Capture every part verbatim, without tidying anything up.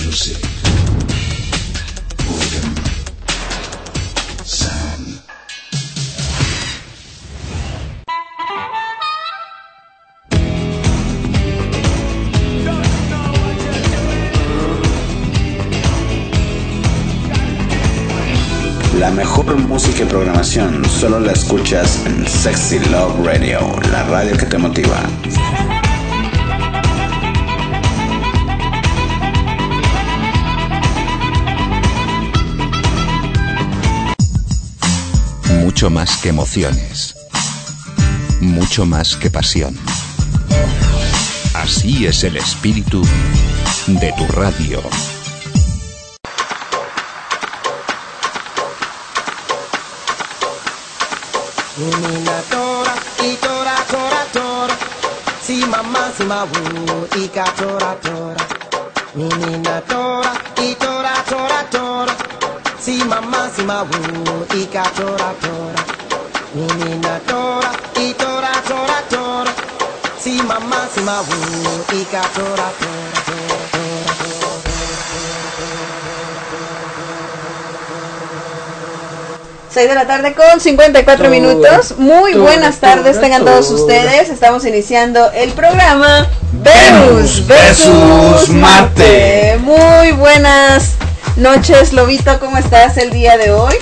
music. Boredom. Sound. La mejor música y programación solo la escuchas en Sexy Love Radio, la radio que te motiva. Mucho más que emociones, mucho más que pasión. Así es el espíritu de tu radio. Menina tora, y tora, tora, tora. Si mamá, si ma wu, y ka tora, tora. Menina tora, y tora, tora, tora. Si mamá, si ma wu, y ka tora, tora. Menina tora, y tora, tora, tora. Si mamá, si ma wu, y ka tora, tora, tora. seis de la tarde con cincuenta y cuatro minutos. Muy buenas tardes tengan todos ustedes. Estamos iniciando el programa Venus versus Marte. Muy buenas noches, Lobito. ¿Cómo estás el día de hoy?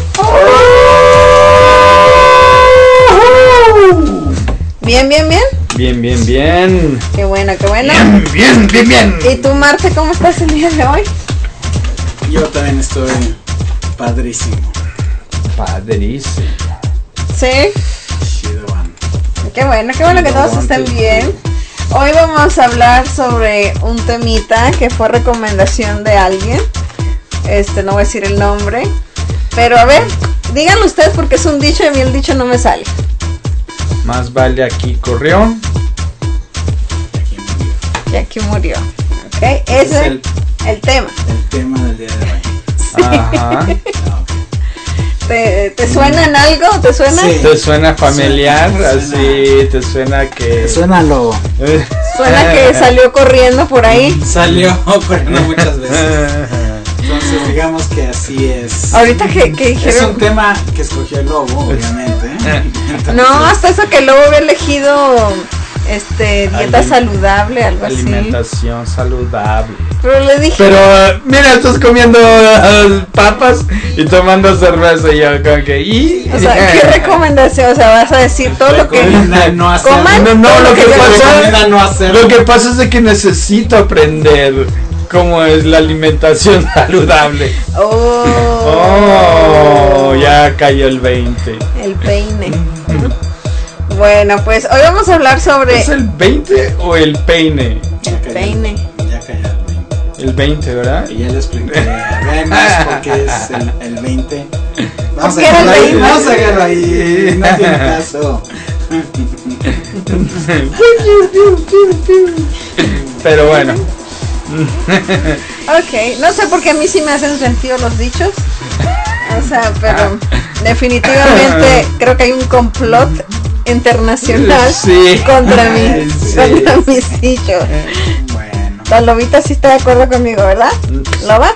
Bien, bien, bien. Bien, bien, bien. Qué bueno, qué bueno. Bien, bien, bien, bien. ¿Y tú, Marte, cómo estás el día de hoy? Yo también estoy padrísimo. Padrísimo. Sí. Qué bueno, qué bueno que todos estén bien. Hoy vamos a hablar sobre un temita que fue recomendación de alguien. Este, no voy a decir el nombre. Pero a ver, díganlo ustedes porque es un dicho y a mí el dicho no me sale. Más vale aquí corrió. Y aquí murió. Ok, ese es el, el tema. El tema del día de hoy. Sí. Ajá. ¿Te, ¿Te suena en algo? ¿Te suena? Sí. ¿Te suena familiar? Suena, Así, te suena que... Suena lo... Suena que salió corriendo por ahí. Salió corriendo muchas veces. Entonces digamos que así es. Ahorita que, que dijeron... Es un tema que escogió el Lobo, obviamente. Entonces, no, hasta eso que el Lobo había elegido... Este, dieta Alim- saludable, algo Alimentación así. saludable. Pero le dije. Pero, uh, mira, estás comiendo uh, papas y tomando cerveza y yo como que... ¿y? O sea, ¿qué recomendación? O sea, vas a decir todo lo que no hacer, coman. No, no, lo que pasa, no hacer. lo que pasa es de que necesito aprender cómo es la alimentación saludable. Oh, Oh, ya cayó el veinte. el peine. Bueno, pues hoy vamos a hablar sobre ¿Es el veinte o el peine? el peine. Ya cayó el veinte. El veinte, ¿verdad? Y ya le expliqué a Venus porque es el, el veinte. Vamos a ¿Por qué era el dejarlo ahí, veinte? vamos a dejarlo ahí, no tiene caso. Pero bueno. Ok, no sé por qué a mí sí me hacen sentido los dichos. O sea, pero definitivamente creo que hay un complot internacional Sí. contra mí, Sí. contra mis dichos. Bueno. La Lobita sí está de acuerdo conmigo, ¿verdad? ¿Loba?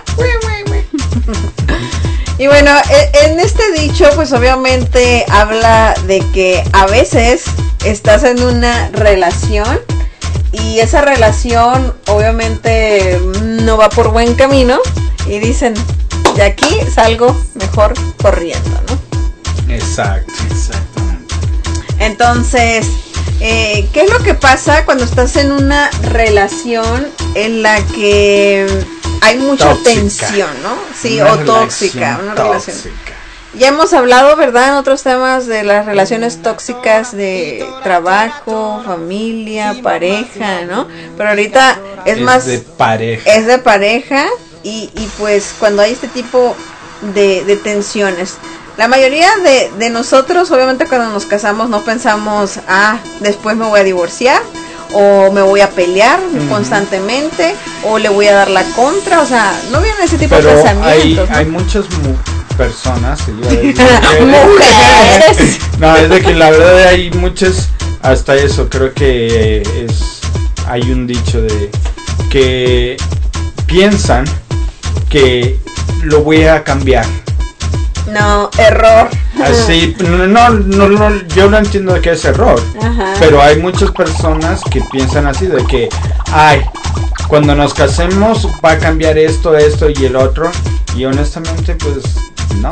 Y bueno, e- en este dicho pues obviamente habla de que a veces estás en una relación y esa relación obviamente no va por buen camino y dicen, de aquí salgo mejor corriendo, ¿no? Exacto. Exactamente. Entonces, eh, ¿qué es lo que pasa cuando estás en una relación en la que hay mucha Tóxica. tensión, ¿no? Sí, Una o tóxica, relación una relación. tóxica. Ya hemos hablado, ¿verdad?, en otros temas de las relaciones tóxicas de trabajo, familia, pareja, ¿no? Pero ahorita es, Es más... de pareja. Es de pareja y, y pues cuando hay este tipo de, de tensiones. La mayoría de, de nosotros, obviamente cuando nos casamos no pensamos, ah, después me voy a divorciar, o me voy a pelear uh-huh. constantemente, o le voy a dar la contra, o sea, no viene ese tipo Pero de hay, pensamientos, ¿no? hay muchas mu- personas, que yo decir, mujeres. No, es de que la verdad hay muchas, hasta eso, creo que es, hay un dicho de que piensan que lo voy a cambiar. No, error. Así, no, no, no, no, yo lo entiendo que es error. Ajá. Pero hay muchas personas que piensan así, de que, ay, cuando nos casemos va a cambiar esto, esto y el otro. Y honestamente, pues, no.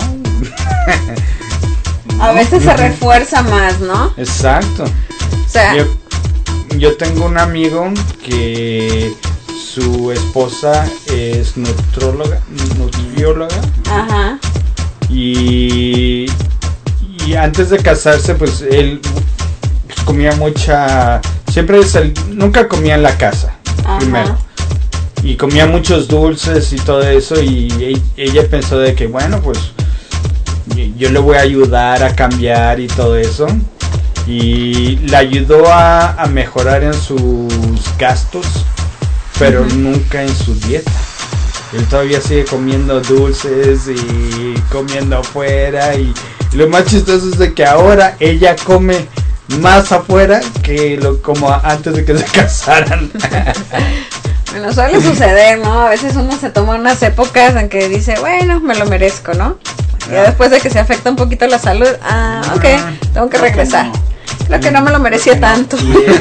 A veces se refuerza más, ¿no? Exacto. O sea, Yo, yo tengo un amigo que su esposa es nutróloga, nutrióloga. ajá. Y, y antes de casarse, pues él pues, comía mucha, siempre sal, nunca comía en la casa. Ajá. Primero, y comía muchos dulces y todo eso, y e- ella pensó de que bueno, pues y- yo le voy a ayudar a cambiar y todo eso, y le ayudó a, a mejorar en sus gastos, pero Ujú. nunca en su dieta. Él todavía sigue comiendo dulces y comiendo afuera, y, y lo más chistoso es de que ahora ella come más afuera que lo como antes de que se casaran. Bueno, suele suceder, ¿no? A veces uno se toma unas épocas en que dice, bueno, me lo merezco, ¿no? Y ya después de que se afecta un poquito la salud, ah, ok, tengo que regresar. Creo que no me lo merecía tanto.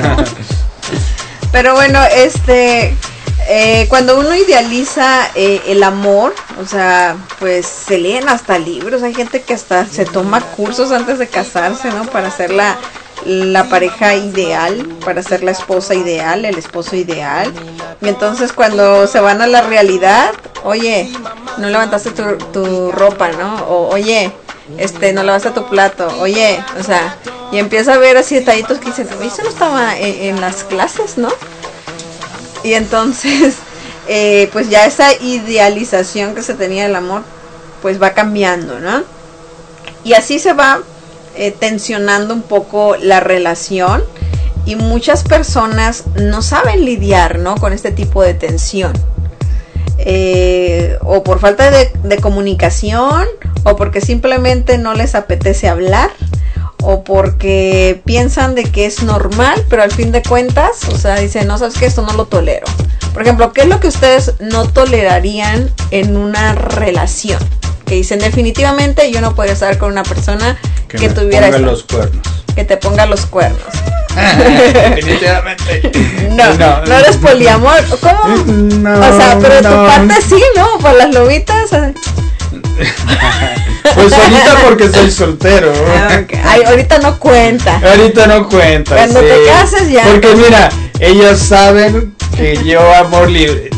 Pero bueno, este, eh, cuando uno idealiza eh, el amor, o sea, pues se leen hasta libros, hay gente que hasta se toma cursos antes de casarse, ¿no? Para ser la, la pareja ideal, para ser la esposa ideal, el esposo ideal. Y entonces cuando se van a la realidad, oye, no levantaste tu, tu ropa, ¿no? O oye, este, no lavaste tu plato, oye, o sea, y empieza a ver así detallitos que dicen, oye, eso no estaba en, en las clases, ¿no? Y entonces, eh, pues ya esa idealización que se tenía del amor, pues va cambiando, ¿no? Y así se va eh, tensionando un poco la relación, y muchas personas no saben lidiar, ¿no? Con este tipo de tensión. Eh, o por falta de, de comunicación, o porque simplemente no les apetece hablar, o porque piensan de que es normal, pero al fin de cuentas, o sea, dicen, no, sabes que esto no lo tolero. Por ejemplo, ¿qué es lo que ustedes no tolerarían en una relación? Que dicen, definitivamente yo no podría estar con una persona que, Que me tuviera ponga esto, los cuernos. que te ponga los cuernos. Definitivamente. No, no, no eres poliamor. ¿Cómo? No, O sea, pero de tu no. parte sí, ¿no? Por las lobitas. eh. Pues ahorita porque soy soltero. Ah, ok. Ay, ahorita no cuenta. Ahorita no cuenta. Cuando sí. te cases ya. Porque mira, ellos saben que yo amor libre.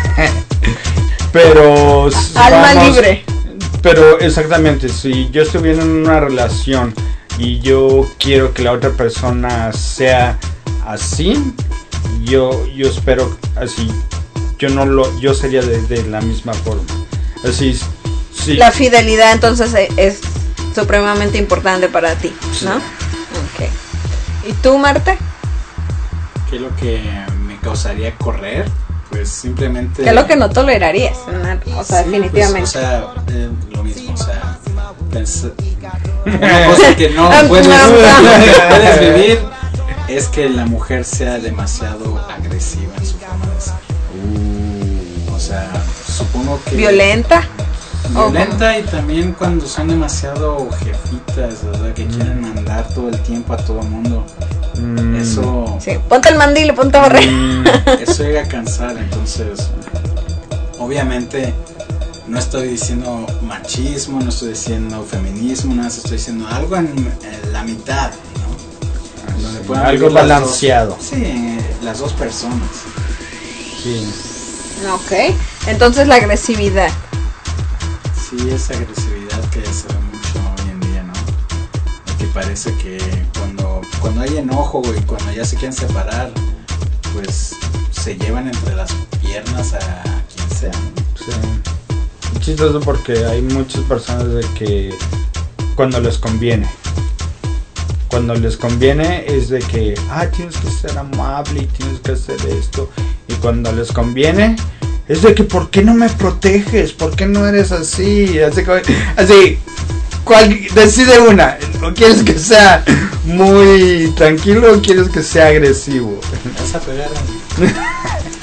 Pero Alma vamos, libre. Pero exactamente, si yo estuviera en una relación y yo quiero que la otra persona sea así, yo yo espero así. Yo no lo yo sería de, de la misma forma. Así sí. La fidelidad entonces e- es supremamente importante para ti, ¿no? Sí. Ok. ¿Y tú, Marta? ¿Qué es lo que me causaría correr? Pues simplemente... ¿Qué es lo que no tolerarías? Una- o sea, Sí, definitivamente. pues, o sea, eh, lo mismo, o sea, pens- una cosa que no puedes, No, no. que puedes vivir es que la mujer sea demasiado agresiva en su forma de ser. O sea, supongo que... ¿Violenta? Violenta, y también cuando son demasiado jefitas, ¿verdad? Que quieren mandar todo el tiempo a todo el mundo. Mm. Eso... Sí, ponte el mandil y ponte a barrer. Mm. Eso llega a cansar, entonces obviamente no estoy diciendo machismo, no estoy diciendo feminismo, nada, estoy diciendo algo en, en la mitad, ¿no? Donde puedan Algo vivir las balanceado. dos- sí, eh, las dos personas. Sí. Ok. Entonces la agresividad. Sí, esa agresividad que se ve mucho hoy en día, ¿no? Que parece que cuando, cuando hay enojo y cuando ya se quieren separar, pues se llevan entre las piernas a quien sea, ¿no? Sí. Chistoso porque hay muchas personas de que cuando les conviene, cuando les conviene es de que, ah, tienes que ser amable y tienes que hacer esto, y cuando les conviene es de que, ¿por qué no me proteges? ¿Por qué no eres así? Así, como- así cual, decide una, o quieres que sea muy tranquilo o quieres que sea agresivo. Vas a pegar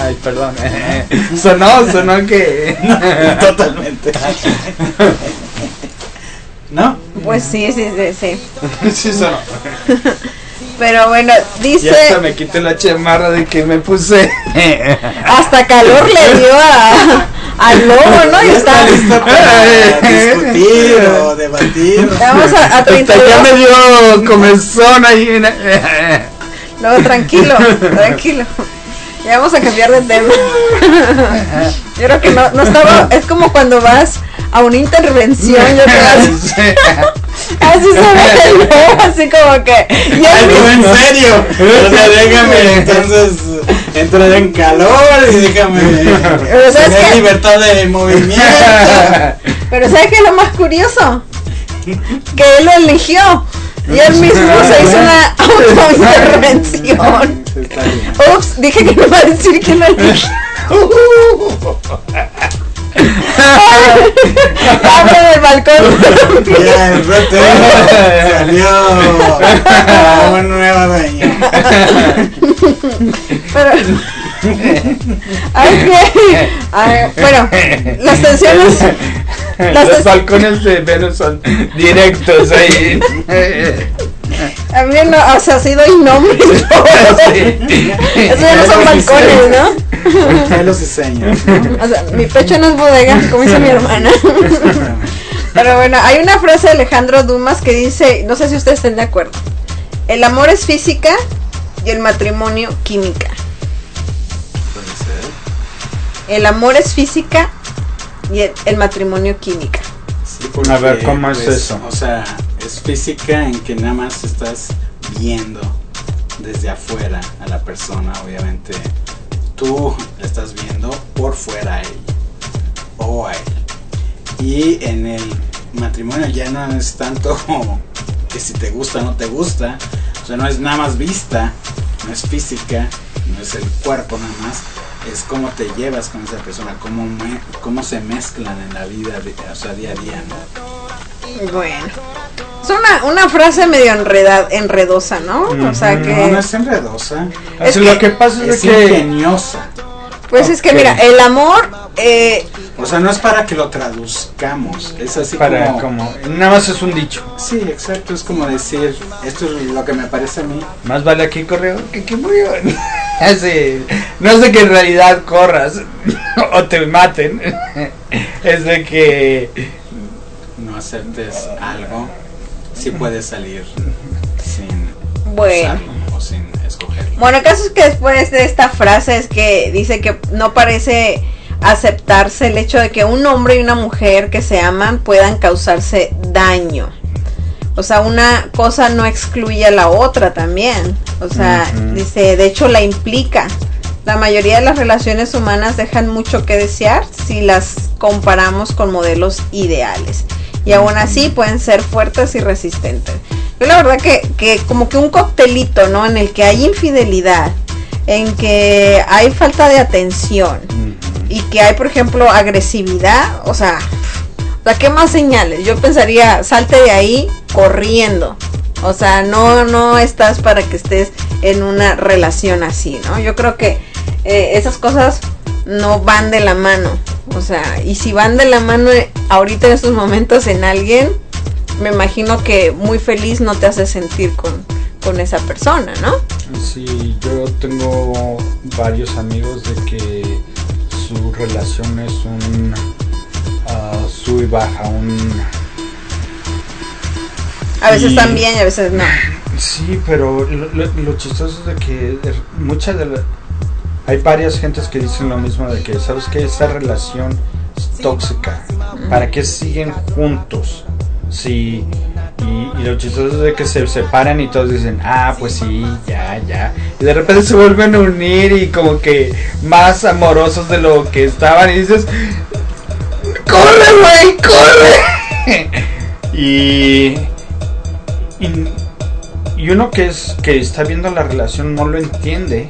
Ay, perdón. Sonó, sonó que... Totalmente. ¿No? Pues sí, sí, sí, sí. Sí sonó. Pero bueno, dice... Ya hasta me quité la chamarra de que me puse. Hasta calor le dio a, al lobo, ¿no? Y está listo para discutir o debatir. Vamos a, a treinta y dos. Ya me dio comezón ahí. No, tranquilo, tranquilo. Ya vamos a cambiar de tema. Yo creo que no, no estaba... Es como cuando vas a una intervención. Yo creo Sí. así se ve el lobo, así como que... y Ay, él no, en mismo- serio. O sea, déjame entonces entrar en calor y déjame Pero ¿sabes tener qué? libertad de movimiento. Pero ¿sabes qué es lo más curioso? Que él lo eligió. Y él mismo se hizo una autointervención. Está bien. Ups, dije que no iba a decir que lo eligió. Abre del balcón. Ya, el reto salió a un nuevo dueño. Pero, ay, que, ay, bueno, las tensiones, las Los ten- balcones de Venus son directos ahí. a mí no, o sea, ha sido innombre. Eso ya no son balcones, ¿no? Pelos y señas, ¿no? O sea, mi pecho no es bodega, como dice mi hermana. Pero bueno, hay una frase de Alejandro Dumas que dice, no sé si ustedes estén de acuerdo: el amor es física y el matrimonio química. Puede ser. El amor es física y el, el matrimonio química. Sí, porque, A ver, ¿cómo es pues, eso? O sea, es física en que nada más estás viendo desde afuera a la persona, obviamente. Tú la estás viendo por fuera a él o a él. Y en el matrimonio ya no es tanto que si te gusta o no te gusta. O sea, no es nada más vista, no es física, no es el cuerpo nada más. Es cómo te llevas con esa persona, cómo, me, cómo se mezclan en la vida, de, o sea, día a día, ¿no? Bueno, es una, una frase medio enredada, enredosa, ¿no? O sea Ujú. que... No, no es enredosa, Es Así, lo que- que pasa es, es de que ingeniosa. Pues es que Ok. mira, el amor, eh, O sea, no es para que lo traduzcamos, es así para como... como nada más es un dicho. Sí, exacto, es como decir, esto es lo que me parece a mí. Más vale aquí correo que que murió. Así, no es de que en realidad corras o te maten, es de que No aceptes algo, si puedes salir sin bueno. usarlo o sin escogerlo. Bueno, el caso es que después de esta frase es que dice que no parece aceptarse el hecho de que un hombre y una mujer que se aman puedan causarse daño. O sea, una cosa no excluye a la otra también. O sea, Ujú. dice, de hecho la implica. La mayoría de las relaciones humanas dejan mucho que desear si las comparamos con modelos ideales. Y aún así pueden ser fuertes y resistentes. Yo la verdad que, que como que un coctelito, ¿no? En el que hay infidelidad, en que hay falta de atención y que hay, por ejemplo, agresividad, o sea, o sea, ¿qué más señales? Yo pensaría, salte de ahí corriendo. O sea, no, no estás para que estés en una relación así, ¿no? Yo creo que eh, esas cosas no van de la mano. O sea, y si van de la mano eh, ahorita en estos momentos en alguien, me imagino que muy feliz no te hace sentir con, con esa persona, ¿no? sí, yo tengo varios amigos de que su relación es un uh, sub y baja, un A veces Y- están bien y a veces no. sí, pero lo, lo, lo chistoso es de que muchas de las hay varias gentes que dicen lo mismo de que sabes que esa relación es tóxica. ¿Para qué siguen juntos? Sí, y, y lo chistoso es de que se separan y todos dicen, ah, pues sí, ya, ya. Y de repente se vuelven a unir y como que más amorosos de lo que estaban y dices, ¡corre, güey, corre! y, y, y uno que es que está viendo la relación no lo entiende.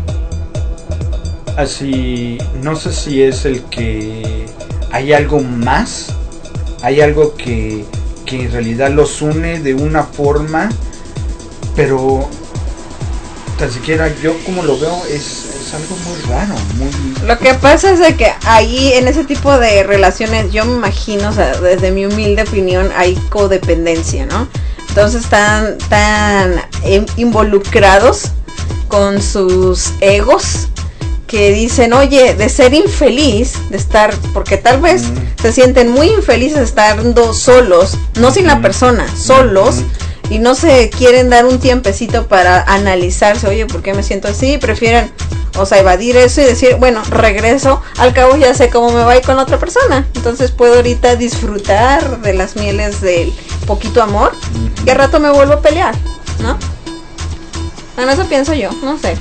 Así, no sé si es el que hay algo más, hay algo que, que en realidad los une de una forma, pero tan siquiera yo como lo veo es, es algo muy raro, muy... Lo que pasa es de que ahí en ese tipo de relaciones yo me imagino, o sea, desde mi humilde opinión hay codependencia, ¿no? Entonces están tan involucrados con sus egos que dicen, oye, de ser infeliz, de estar, porque tal vez mm. se sienten muy infelices estando solos, no sin mm. la persona, solos, mm. y no se quieren dar un tiempecito para analizarse, oye, ¿por qué me siento así? Prefieren, o sea, evadir eso y decir, bueno, regreso, al cabo ya sé cómo me va a ir con otra persona, entonces puedo ahorita disfrutar de las mieles del poquito amor, mm. y al rato me vuelvo a pelear, ¿no? Bueno, eso pienso yo, no sé.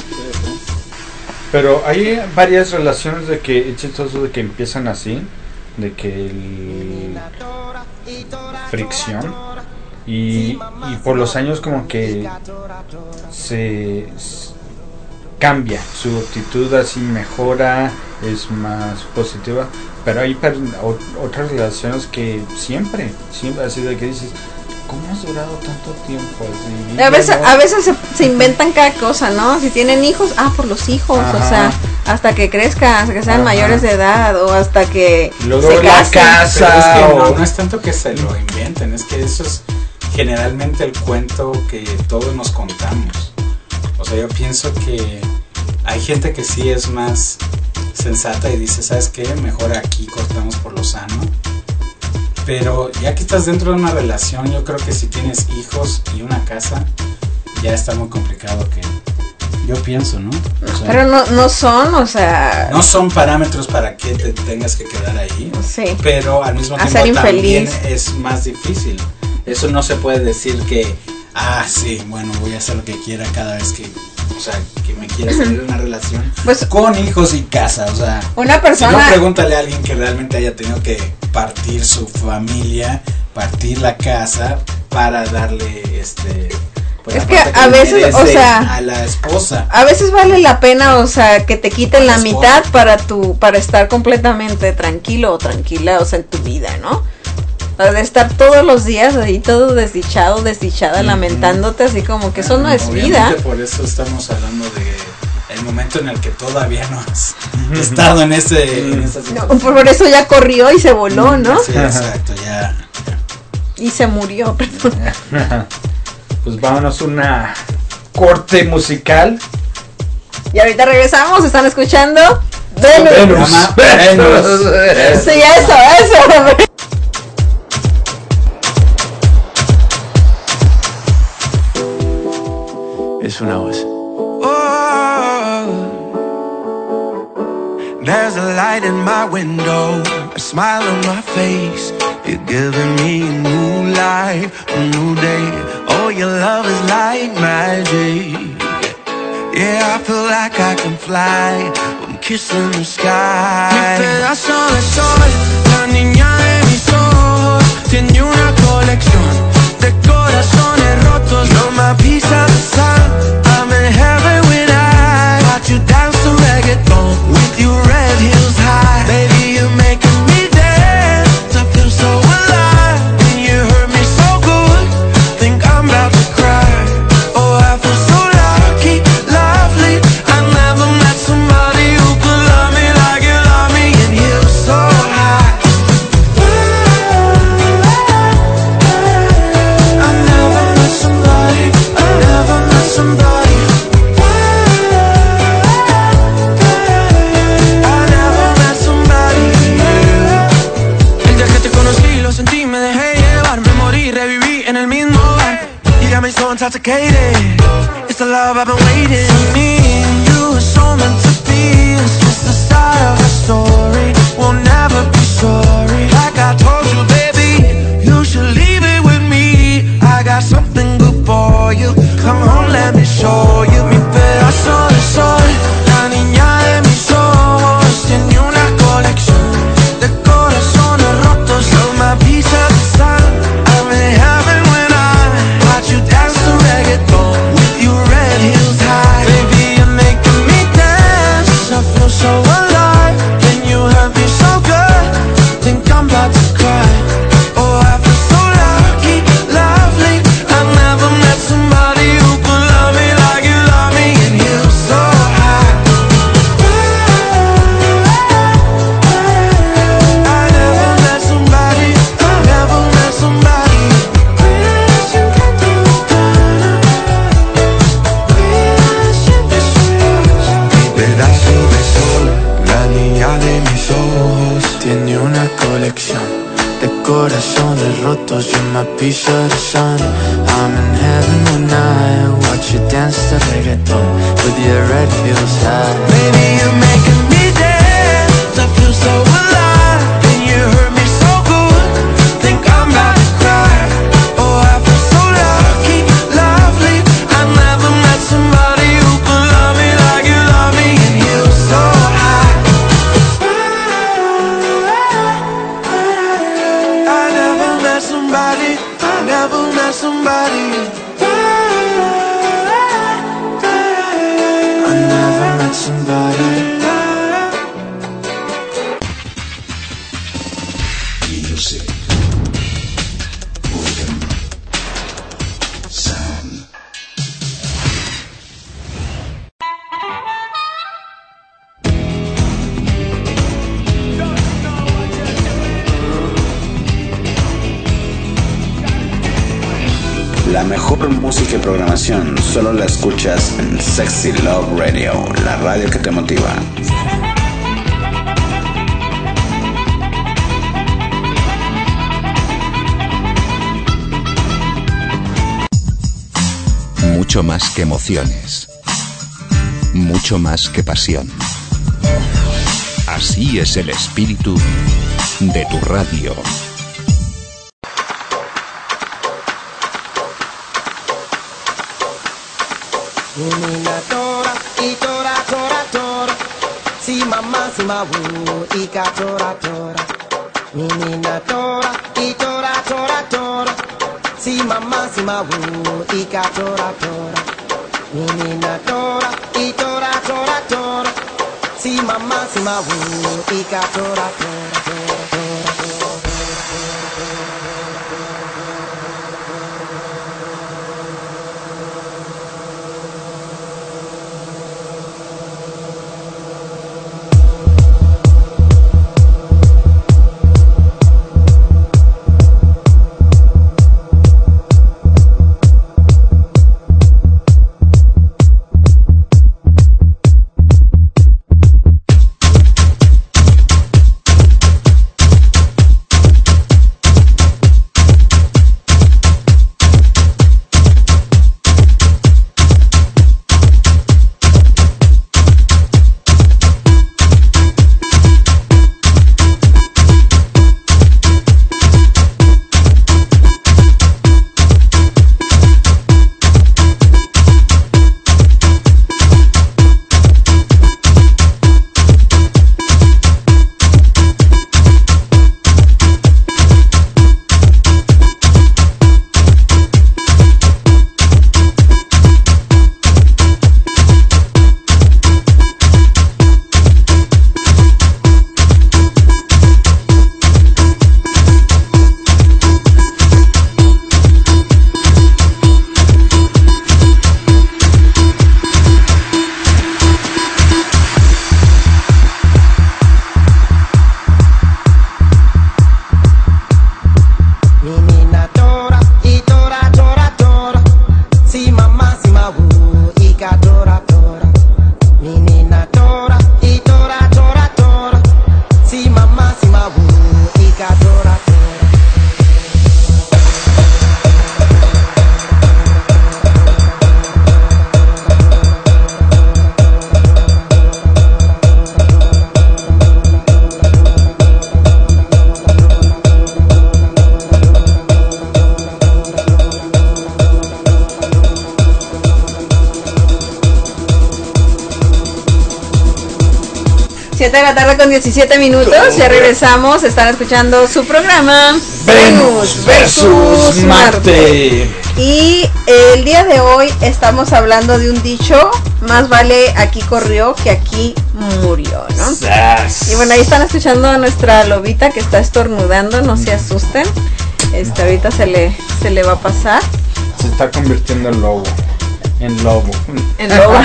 Pero hay varias relaciones de que es chistoso de que empiezan así, de que el fricción y, y por los años como que se, se cambia su actitud, así mejora, es más positiva, pero hay per, o, otras relaciones que siempre, siempre así de que dices, ¿cómo has durado tanto tiempo? Así, a veces, a veces se, se inventan cada cosa, ¿no? Si tienen hijos, ah, por los hijos, ajá. O sea, hasta que crezcan, hasta que sean ajá. mayores de edad, o hasta que luego se la casen. casa. Es que o... no, no es tanto que se lo inventen, es que eso es generalmente el cuento que todos nos contamos. O sea, yo pienso que hay gente que sí es más sensata y dice, ¿sabes qué? Mejor aquí cortamos por lo sano. Pero ya que estás dentro de una relación, yo creo que si tienes hijos y una casa, ya está muy complicado, que yo pienso, ¿no? O sea, pero no, no son, o sea... No son parámetros para que te tengas que quedar ahí, sí. Pero al mismo tiempo también es más difícil. Eso no se puede decir que, ah, sí, bueno, voy a hacer lo que quiera cada vez que... O sea, que me quieras tener una relación pues, con hijos y casa, o sea... Una persona... Si no, pregúntale a alguien que realmente haya tenido que partir su familia, partir la casa para darle este... Pues es que a veces, o sea... A la esposa. A veces vale la pena, o sea, que te quiten la, la mitad para tu, para estar completamente tranquilo o tranquila, o sea, en tu vida, ¿no? De estar todos los días ahí todo desdichado, desdichada, mm-hmm. lamentándote, así como que eso no es vida. Por eso estamos hablando de el momento en el que todavía no has mm-hmm. estado en ese en esa situación. No, por eso ya corrió y se voló, ¿no? Sí, exacto, ya, ya. Y se murió, perdón. Pues vámonos una corte musical. Y ahorita regresamos, están escuchando Venus. Venus. Venus. Sí, eso, eso. Es una voz. Oh, there's a light in my window, a smile on my face. You're giving me a new life, a new day. Oh, your love is like magic. Yeah, I feel like I can fly. I'm kissing the sky. Mi pedazo de sol, la niña de mis ojos, tiene una colección de corazones rotos. You're my piece of the sun. I'm in heaven when I watch you dance to reggaeton with your red heels high. Baby, you're making me dance. I feel so alive. And you hurt me so good. Think I'm about to cry. Oh, I feel so lucky, lovely. I never met somebody who could love me like you love me. And you're so high. I never met somebody. I never met somebody. I never met somebody. El día que te conocí lo sentí, me dejé llevar, me morí, reviví en el mismo bar. You got me so intoxicated. It's the love I've been waiting. Me and you are so meant to be. It's just the start of a story. We'll never be sorry. Like I told you, baby, you should leave it with me. I got something good for you. Come on, let me show you. Mi pedazo de sol, la niña de mis ojos, tiene una colección de corazones rotos. You're my piece of the sun. I'm in heaven when I watch you dance to reggaeton with your red heels high. Baby, colección de corazones rotos. You're my piece of the sun. I'm in heaven when I watch you dance to reggaeton with your red heels high. Baby, you're making me dance. I feel so alive. And you hurt me so good. Think I'm about to cry. Oh, I feel so lucky, lovely. I never met somebody who could love me like you love me. And you're so high. I never met somebody. I never met somebody. I never met somebody. Music. Rhythm. Sound. La mejor música y programación solo la escuchas en Sexy Love Radio, la radio que te motiva. Mucho más que emociones. Mucho más que pasión. Así es el espíritu de tu radio. Nina tora, y tora, tora, tora. Si mamá, si ma wu, y ka tora, tora. Nina tora, y tora, tora, tora. Si mamá, si ma wu, y ka tora, tora. Nina tora, y tora, tora, tora. Si mamá, si ma wu, y ka tora, tora, tora, tora, tora. siete de la tarde con diecisiete minutos, ya regresamos, están escuchando su programa Venus versus Marte. Y el día de hoy estamos hablando de un dicho: más vale aquí corrió que aquí murió, ¿no? Yes. Y bueno, ahí están escuchando a nuestra lobita que está estornudando, no se asusten. Este, ahorita se le, se le va a pasar. Se está convirtiendo en lobo. En lobo. En lobo.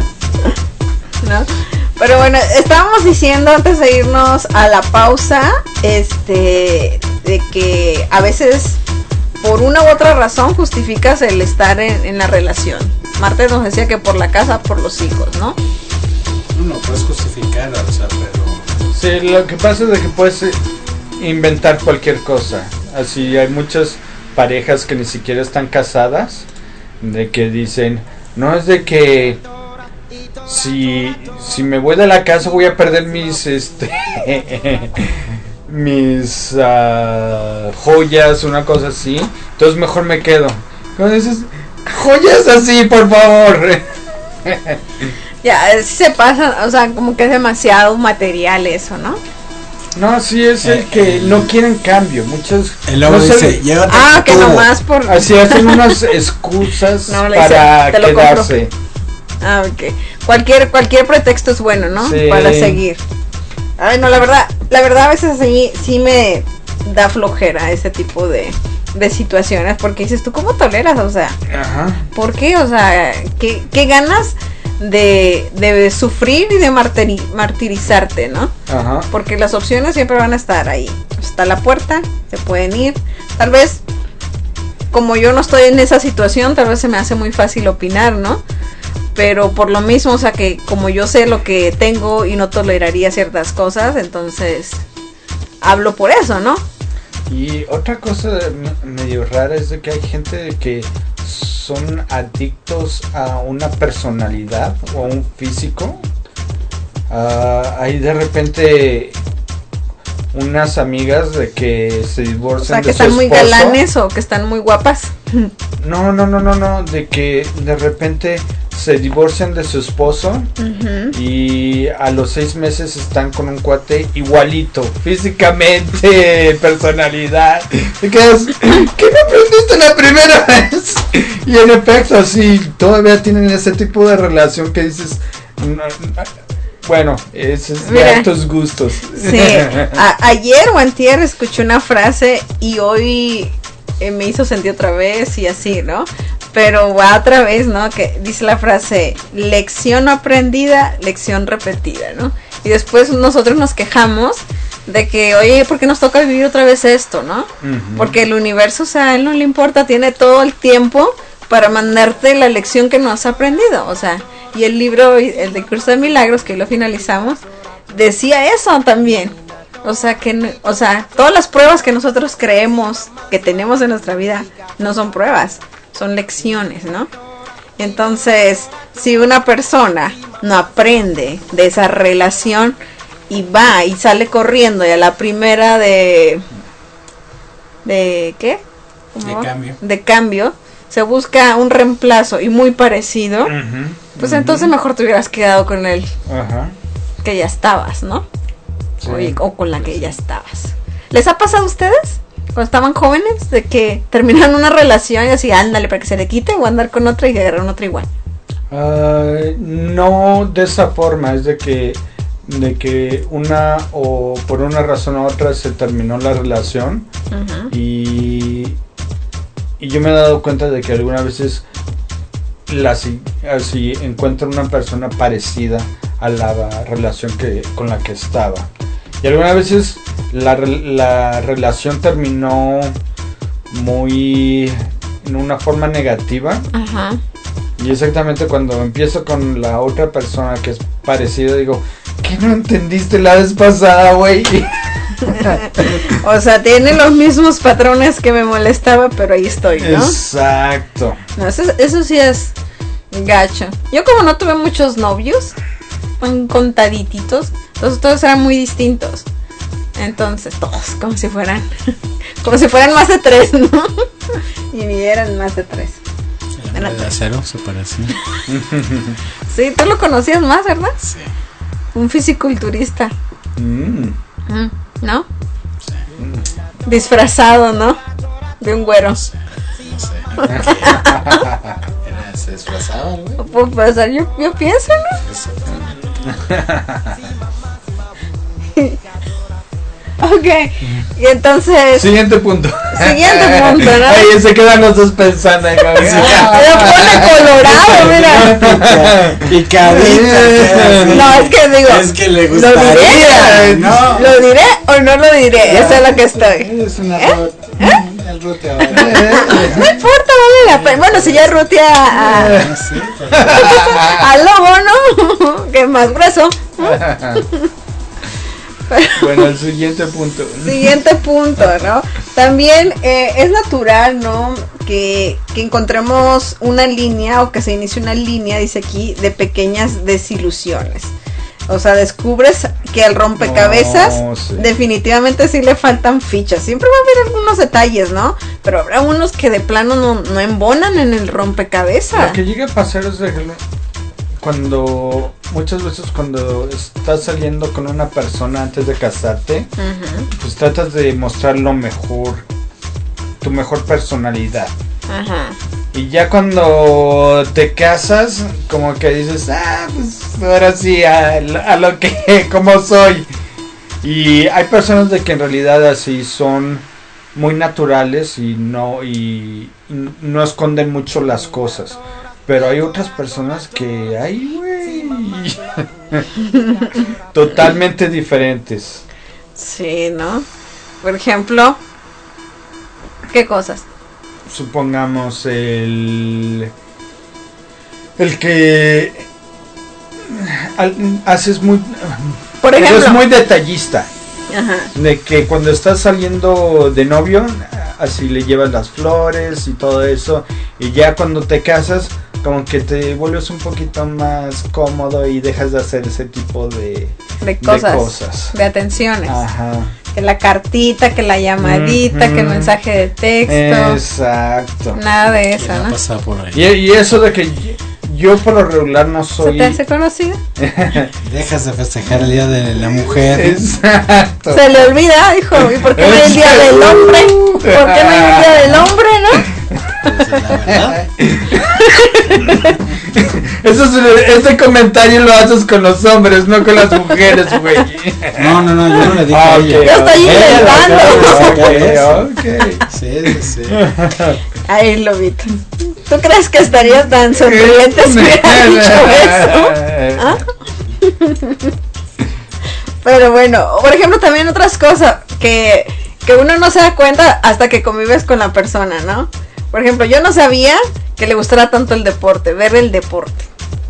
¿No? Pero bueno, estábamos diciendo antes de irnos a la pausa, este, de que a veces por una u otra razón justificas el estar en, en la relación. Marte nos decía que por la casa, por los hijos, ¿no? No, no puedes justificar, o sea, pero... Sí, lo que pasa es de que puedes inventar cualquier cosa. Así hay muchas parejas que ni siquiera están casadas, de que dicen, no es de que si si me voy de la casa voy a perder mis este mis uh, joyas, una cosa así, entonces mejor me quedo. Entonces, joyas así, por favor. Ya, se pasa, o sea, como que es demasiado material eso, ¿no? No, sí, es el que no quieren cambio. Muchos. El lobo no dice, se- llévate Ah, tu que tubo. nomás por... Así hacen unas excusas No, le para dice, "Te lo quedarse. Ah, ok. Cualquier, cualquier pretexto es bueno, ¿no? Sí. Para seguir. Ay, no, la verdad, la verdad a veces sí, sí me da flojera ese tipo de, de situaciones, porque dices, ¿tú cómo toleras? O sea, Ajá. ¿por qué? O sea, ¿qué, qué ganas de, de sufrir y de martiri- martirizarte, ¿no? Ajá. Porque las opciones siempre van a estar ahí. Está la puerta, se pueden ir. Tal vez, como yo no estoy en esa situación, tal vez se me hace muy fácil opinar, ¿no? Pero por lo mismo, o sea, que como yo sé lo que tengo y no toleraría ciertas cosas, entonces hablo por eso, ¿no? Y otra cosa me- medio rara es de que hay gente de que son adictos a una personalidad o a un físico. Ah, hay de repente unas amigas de que se O divorcian sea, que de su están muy esposo. galanes o que están muy guapas. No, no, no, no, no, de que de repente se divorcian de su esposo Ujú. y a los seis meses están con un cuate igualito, físicamente, personalidad. Te quedas, ¿qué no aprendiste la primera vez? Y en efecto, sí, todavía tienen ese tipo de relación que dices, no, no, bueno, ese es de Mira. altos gustos. Sí, a- ayer o antier escuché una frase y hoy eh, me hizo sentir otra vez y así, ¿no? Pero va otra vez, ¿no? Que dice la frase, lección no aprendida, lección repetida, ¿no? Y después nosotros nos quejamos de que, oye, ¿por qué nos toca vivir otra vez esto, no? Ujú. Porque el universo, o sea, a él no le importa, tiene todo el tiempo para mandarte la lección que no has aprendido, o sea, y el libro, el de Curso de Milagros, que hoy lo finalizamos, decía eso también. O sea, que, no- o sea, todas las pruebas que nosotros creemos que tenemos en nuestra vida no son pruebas, son lecciones, ¿no? Entonces, si una persona no aprende de esa relación y va y sale corriendo y a la primera de... ¿De qué? ¿Cómo De va? cambio. De cambio, se busca un reemplazo y muy parecido, Ujú, pues ujú. entonces mejor te hubieras quedado con el Ajá. que ya estabas, ¿no? Sí. O, o con la que ya estabas. ¿Les ha pasado a ustedes? Cuando estaban jóvenes, de que terminaron una relación y así, ándale para que se le quite, o andar con otra y agarrar otra igual. Ah, no de esa forma, es de que de que una o por una razón u otra se terminó la relación Ujú. y y yo me he dado cuenta de que algunas veces la si- así encuentro una persona parecida a la relación que con la que estaba y algunas veces la, re- la relación terminó muy en una forma negativa. Ajá. Y exactamente cuando empiezo con la otra persona que es parecida, digo, ¿qué no entendiste la vez pasada, güey? O sea, tiene los mismos patrones que me molestaba, pero ahí estoy, ¿no? Exacto. No, eso, eso sí es gacho. Yo como no tuve muchos novios, un contadititos, entonces todos eran muy distintos. Entonces, todos como si fueran, como si fueran más de tres, ¿no? Y ni eran más de tres. El hombre de acero, separación. Sí, tú lo conocías más, ¿verdad? Sí, Un fisiculturista, Mm. mm, ¿no? Disfrazado, ¿no? De un güero. no sé. Era, se disfrazaba, güey. No puedo pensar, yo, yo pienso, ¿no? Ok, y entonces... Siguiente punto. Siguiente punto, ¿no? Ahí se quedan los dos pensando. ¿no? Me pone colorado, mira. Picadita. No, es que digo, Es que le ¿lo gustaría, diré? ¿no? ¿Lo diré o no lo diré? Eso es lo que estoy. Es una ¿Eh? rot- el rote ahora. No importa, vale la pena. Bueno, si ya rutea a, Ah, sí, pero- al lobo, ¿no? Que es más grueso. Bueno, el siguiente punto. Siguiente punto, ¿no? También eh, es natural, ¿no? Que, que encontremos una línea o que se inicie una línea, dice aquí, de pequeñas desilusiones. O sea, descubres que al rompecabezas No, sí. definitivamente sí le faltan fichas. Siempre va a haber algunos detalles, ¿no? Pero habrá unos que de plano no, no embonan en el rompecabezas. Lo que llega a pasar es de cuando muchas veces cuando estás saliendo con una persona antes de casarte, Ajá, pues tratas de mostrar lo mejor, tu mejor personalidad. ajá. Y ya cuando te casas, como que dices, ah, pues ahora sí, a, a lo que, como soy. Y hay personas de que en realidad así son muy naturales y no, y, y no esconden mucho las cosas. Pero hay otras personas que, ay, güey, totalmente diferentes. Sí, ¿no? Por ejemplo, ¿qué cosas? Supongamos el el que al, haces muy Por ejemplo, eres muy detallista, ajá, de que cuando estás saliendo de novio así le llevas las flores y todo eso, y ya cuando te casas como que te vuelves un poquito más cómodo y dejas de hacer ese tipo de, de cosas, de cosas. de atenciones. Ajá. Que la cartita, que la llamadita, Ujú. que el mensaje de texto. Exacto. Nada de eso, ¿Quién ha ¿no? pasado por ahí? Y, y eso de que yo por lo regular no ¿Se soy... te hace conocido? Dejas de festejar el día de la mujer. Exacto. Se le olvida, hijo. ¿Y por qué no hay el día del hombre? ¿Por qué no hay el día del hombre, no? Pues, la verdad. Eso es, este comentario lo haces con los hombres, no con las mujeres, güey. No, no, no, yo no le dije Ah, a ok. ella. Yo estoy Ella lo acaba de inventando. sacar eso. Ok, Sí, sí, sí. Ay, Lobito. ¿Tú crees que estarías tan sonriente si hubiera dicho eso? ¿Ah? Pero bueno, por ejemplo, también otras cosas que, que uno no se da cuenta hasta que convives con la persona, ¿no? Por ejemplo, yo no sabía que le gustara tanto el deporte, ver el deporte.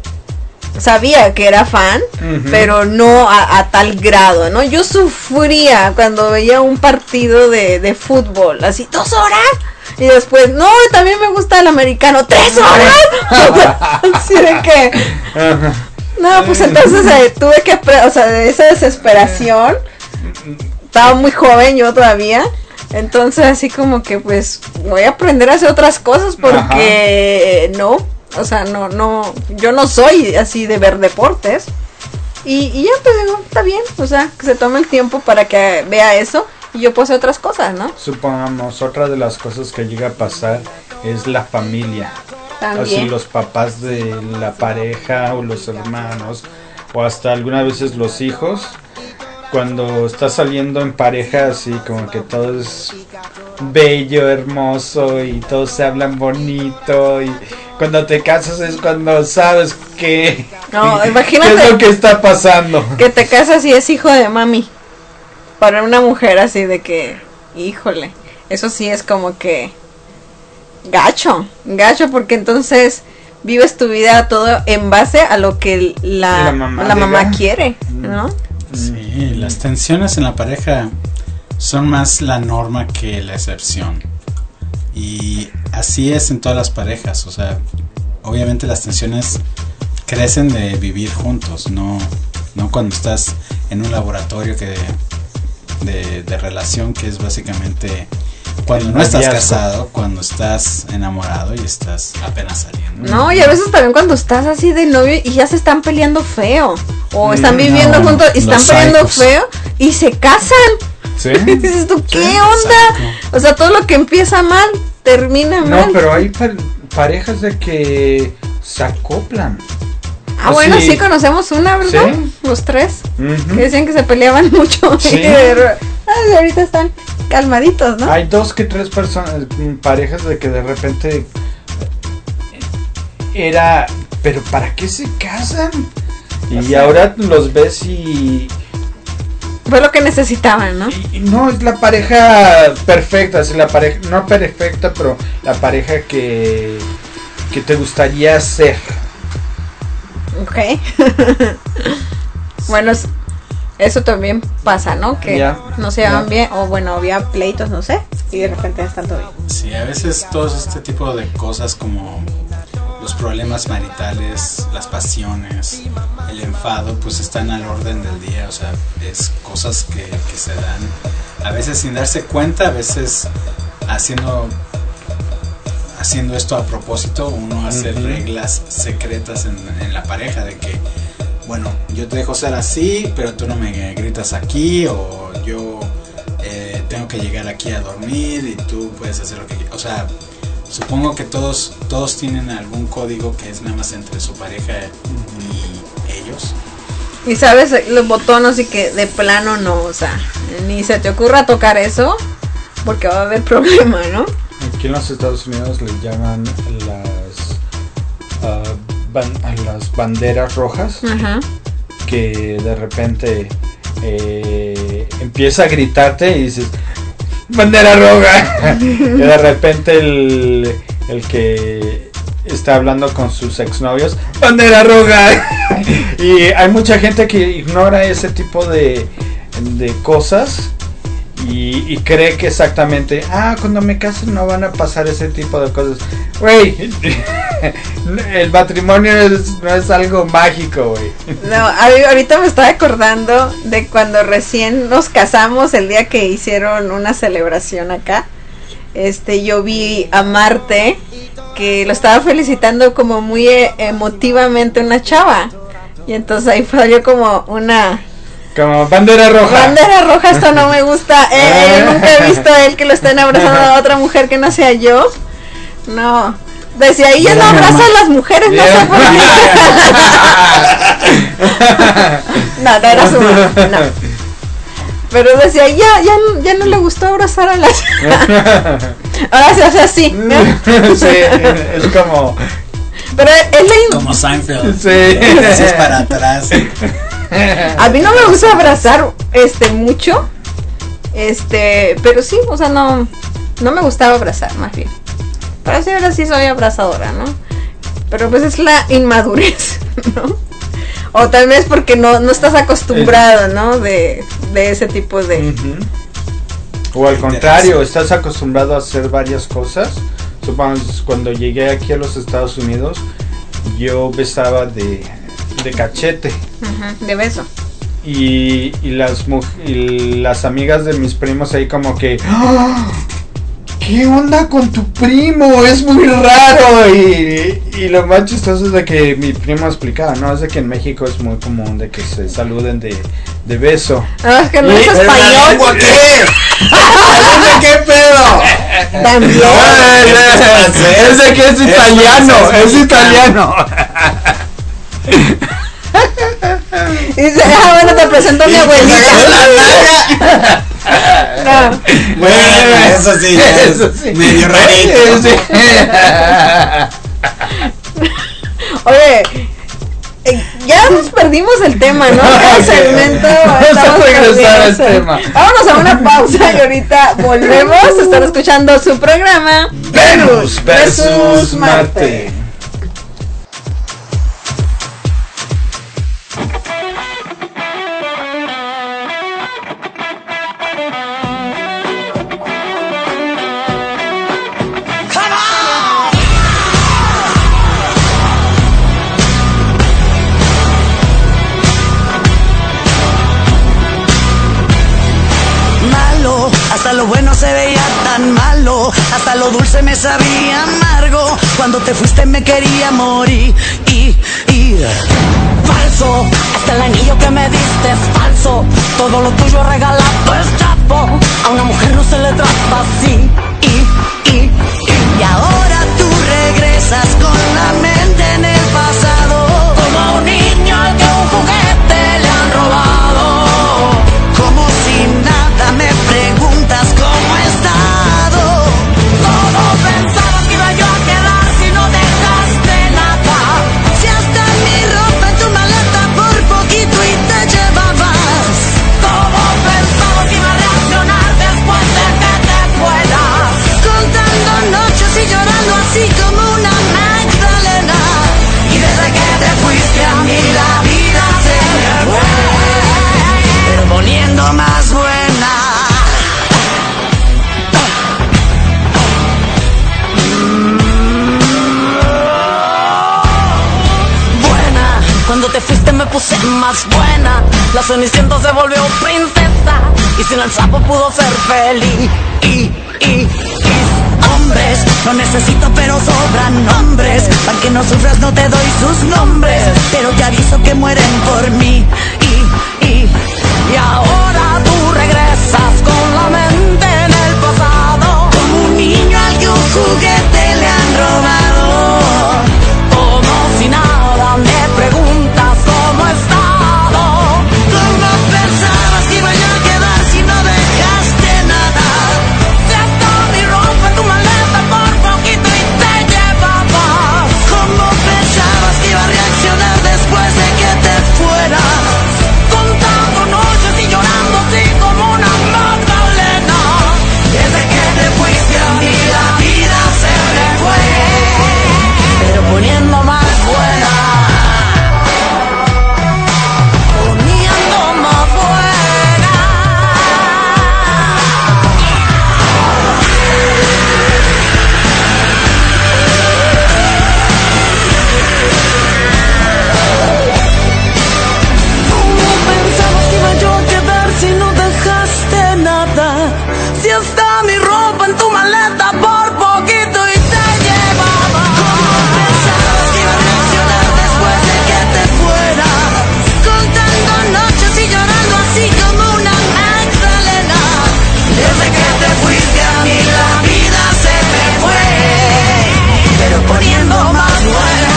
Sabía que era fan, Ujú. pero no a, a tal grado, ¿no? Yo sufría cuando veía un partido de, de fútbol, así, ¿dos horas? Y después, no, también me gusta el americano, ¿tres horas? Así de que... Ajá. No, pues entonces eh, tuve que, pre- o sea, de esa desesperación, estaba muy joven yo todavía, entonces así como que pues voy a aprender a hacer otras cosas porque eh, no, o sea, no, no, yo no soy así de ver deportes y, y ya pues digo, está bien, o sea, que se tome el tiempo para que vea eso y yo puedo hacer otras cosas, ¿no? Supongamos, otra de las cosas que llega a pasar es la familia. Así También. los papás de la pareja o los hermanos o hasta algunas veces los hijos, cuando estás saliendo en pareja así como que todo es bello, hermoso y todos se hablan bonito, y cuando te casas es cuando sabes que No, imagínate. qué es lo que está pasando. Que te casas y es hijo de mami. Para una mujer así de que, híjole, eso sí es como que gacho, gacho, porque entonces vives tu vida todo en base a lo que la, La mamá la mamá diga. quiere, ¿no? Sí, las tensiones en la pareja son más la norma que la excepción. Y así es en todas las parejas, o sea, obviamente las tensiones crecen de vivir juntos, no, no cuando estás en un laboratorio que de, de relación, que es básicamente cuando no estás Noviazgo. casado, cuando estás enamorado y estás apenas saliendo. No, y a veces también cuando estás así de novio y ya se están peleando feo, o están Mm, viviendo no, juntos y están los peleando psicos. feo y se casan. ¿Sí? Y dices tú, ¿qué Sí, onda? O sea, todo lo que empieza mal, termina No, mal. pero hay pa- parejas de que se acoplan. Ah, bueno, Sí. sí conocemos una, ¿verdad? Sí. Los tres. Ujú. Que decían que se peleaban mucho. Sí. Y de- ay, ahorita están calmaditos, ¿no? Hay dos que tres personas, mm, parejas de que de repente era, pero ¿para qué se casan? Y O sea, ahora los ves y, Fue lo que necesitaban, ¿no? y- y no es la pareja perfecta, es la pareja no perfecta, pero la pareja que que te gustaría ser. Ok. Bueno, es- eso también pasa, ¿no? Que Ya, no se llevan ya. bien, o bueno, había pleitos, no sé, y de repente están todo bien. Sí, a veces todo este tipo de cosas como los problemas maritales, las pasiones, el enfado, pues están al orden del día, o sea, es cosas que, que se dan a veces sin darse cuenta, a veces haciendo haciendo esto a propósito, uno hace Ujú. reglas secretas en, en la pareja de que, bueno, yo te dejo ser así, pero tú no me gritas aquí, o yo eh, tengo que llegar aquí a dormir y tú puedes hacer lo que quieras, o sea, supongo que todos todos tienen algún código que es nada más entre su pareja y ellos. Y sabes, los botones y que de plano no, o sea, ni se te ocurra tocar eso, porque va a haber problema, ¿no? Aquí en los Estados Unidos les llaman las, ah, ban- a las banderas rojas, Ajá. que de repente eh, empieza a gritarte y dices, bandera roja. Y de repente el, el que está hablando con sus exnovios, bandera roja. Y hay mucha gente que ignora ese tipo de, de cosas y, y cree que exactamente, ah, cuando me case no van a pasar ese tipo de cosas. Güey, el matrimonio es, no es algo mágico, güey. No, a mí ahorita me estaba acordando de cuando recién nos casamos, el día que hicieron una celebración acá. Este, yo vi a Marte que lo estaba felicitando como muy eh, emotivamente una chava. Y entonces ahí salió como una Como bandera roja. bandera roja, esto no me gusta. Eh, eh, nunca he visto a él que lo estén abrazando a otra mujer que no sea yo. No. Desde ahí ya no abraza a las mujeres, no sé por qué. No, no era su mamá, no. Pero decía, ya, ya, ya no le gustó abrazar a las... Ahora se hace así, ¿no? Sí, es como... Pero es la... Como Seinfeld. Sí. Gracias para atrás. A mí no me gusta abrazar este mucho. Este, pero sí, o sea, no no me gustaba abrazar, más bien. Pero sí, ahora sí soy abrazadora, ¿no? Pero pues es la inmadurez, ¿no? O tal vez porque no, no estás acostumbrado, ¿no? De, de ese tipo de... Ujú. O al contrario, estás acostumbrado a hacer varias cosas. Supongamos, cuando llegué aquí a los Estados Unidos, yo besaba de, de cachete. Ujú, de beso. Y, y, las, muj- y las amigas de mis primos ahí como que... ¡Ah! ¿Qué onda con tu primo? Es muy raro. Y, y lo más chistoso es de que mi primo explicaba, ¿no? Es de que en México es muy común de que se saluden de, de beso. No, es que no Y- es español. ¿Qué? ¿Qué pedo? También. Es de que es italiano, es italiano. Y dice, ah, bueno, te presento a mi abuelita. No. Bueno, eso sí, ya es Eso sí. medio rarito. Sí. Oye, eh, ya nos perdimos el tema, ¿no? Cada segmento Vamos a estamos regresar al perdidos. tema. Vámonos a una pausa y ahorita volvemos. Están escuchando su programa Venus versus Marte. Malo, hasta lo bueno se veía tan malo, hasta lo dulce me sabía amargo. Cuando te fuiste me quería morir y, y falso, hasta el anillo que me diste es falso. Todo lo tuyo regalado es chapo. A una mujer no se le trata así y, y, y, y ahora tú regresas con la mente en el pasado, como un niño al que un juguete le han robado. Como si nada me preguntas cómo he estado. Todo pensaba que iba yo a quedar si no dejaste nada. Si hasta mi ropa en tu maleta por poquito y te llevabas. Todo pensaba que iba a reaccionar después de que te fueras. más buena. La Cenicienta se volvió princesa y sin el sapo pudo ser feliz. Y, y, y, hombres, no necesito pero sobran nombres. Para que no sufras no te doy sus nombres, pero te aviso que mueren por mí. Y, y, y ahora tú regresas con la mente en el pasado, como un niño al que un juguete le han robado. Como si nada me preguntas cómo he estado. ¿Cómo pensabas que iba yo a quedar si no dejaste nada? Si hasta mi ropa en tu maleta por poquito y te llevabas. ¿Cómo pensabas que iba a reaccionar después de que te fueras? Contando noches y llorando así como una magdalena. Desde que te fuiste a mí la vida se me fue, pero poniendo más buena, poniendo más buena. ¿Cómo pensabas que iba yo a quedar si no dejaste nada? Si hasta mi ropa en tu maleta por poquito y te llevaba. ¿Cómo pensabas que iba a reaccionar después de que te fueras? Contando noches y llorando así como una magdalena. Desde que te fuiste a mí la vida se me fue, pero poniendo más buena.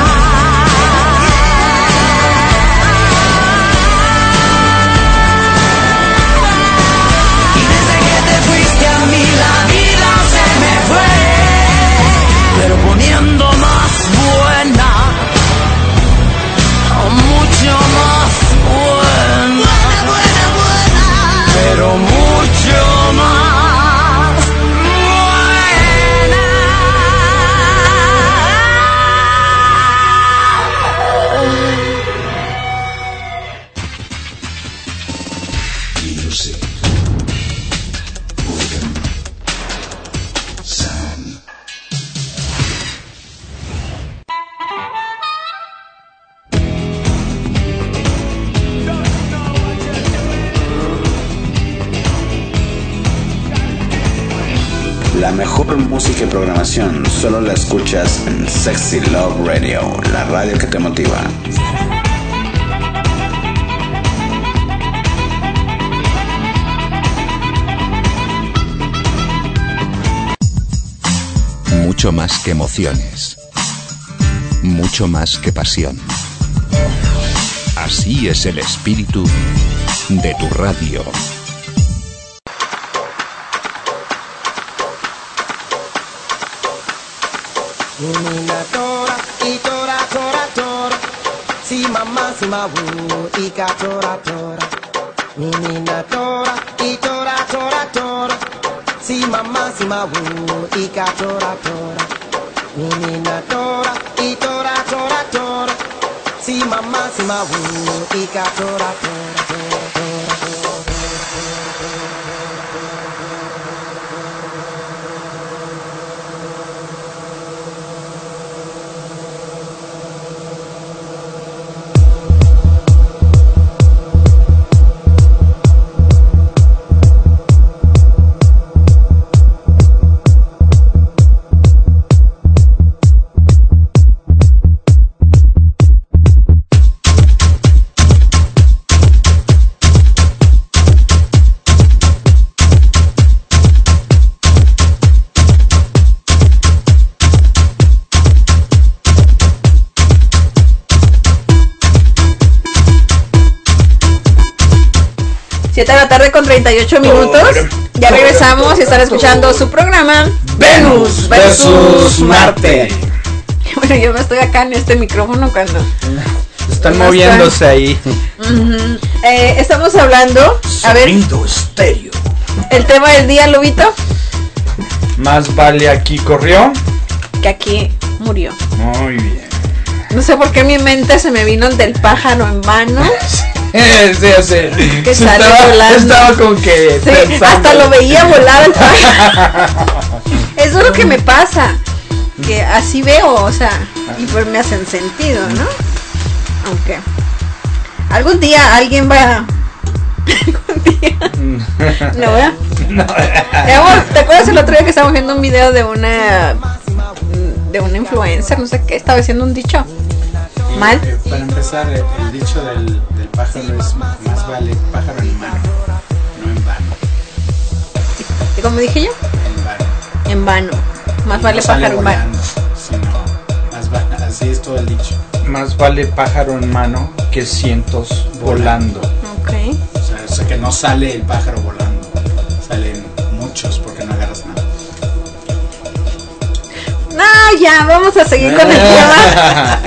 Y desde que te fuiste a mí la vida se me fue, pero poniendo más buena, oh, mucho más buena, buena, buena, pero mucho más buena. Music. Rhythm. Sound. La mejor música y programación solo la escuchas en Sexy Love Radio, la radio que te motiva. Mucho más que emociones. Mucho más que pasión. Así es el espíritu de tu radio. Nina tora, y tora, tora, tora. Si mamá, si ma wu, y ka tora, tora. Nina tora, y tora, tora, tora. Si mamá, si ma wu, y ka tora, tora. Nina tora, y tora, tora, tora. Si mamá, si ma wu, y ka tora, tora, tora, tora, tora. siete de la tarde con treinta y ocho minutos. Ya regresamos y están escuchando su programa Venus versus Marte. Bueno, yo me estoy acá en este micrófono cuando están moviéndose ahí. Uh-huh. eh, estamos hablando, a ver, Sonido estéreo. el tema del día, Lobito. Más vale aquí corrió Que aquí murió. Muy bien. No sé por qué mi mente se me vino el del pájaro en mano. Sí, sí. Que Sí, sale estaba, volando. estaba como que Sí, pensando. hasta lo veía volar el pájaro. Eso es lo que me pasa. Que así veo, o sea, y pues me hacen sentido, ¿no? Aunque Algún día alguien va. Algún día. No, ¿verdad? No. ¿Te acuerdas el otro día que estábamos viendo un video de una de una influencer, no sé qué, estaba diciendo un dicho? Y, Mal. Eh, para empezar, el, el dicho del, del pájaro es más vale pájaro en mano, no en vano. ¿Y cómo dije yo? En vano. En vano. Más vale no pájaro en mano. Sino más vale, así es todo el dicho. Más vale pájaro en mano que cientos volando. Ok. O sea, o sea que no sale el pájaro volando, salen muchos porque no agarras nada. No, ya, vamos a seguir con el tema.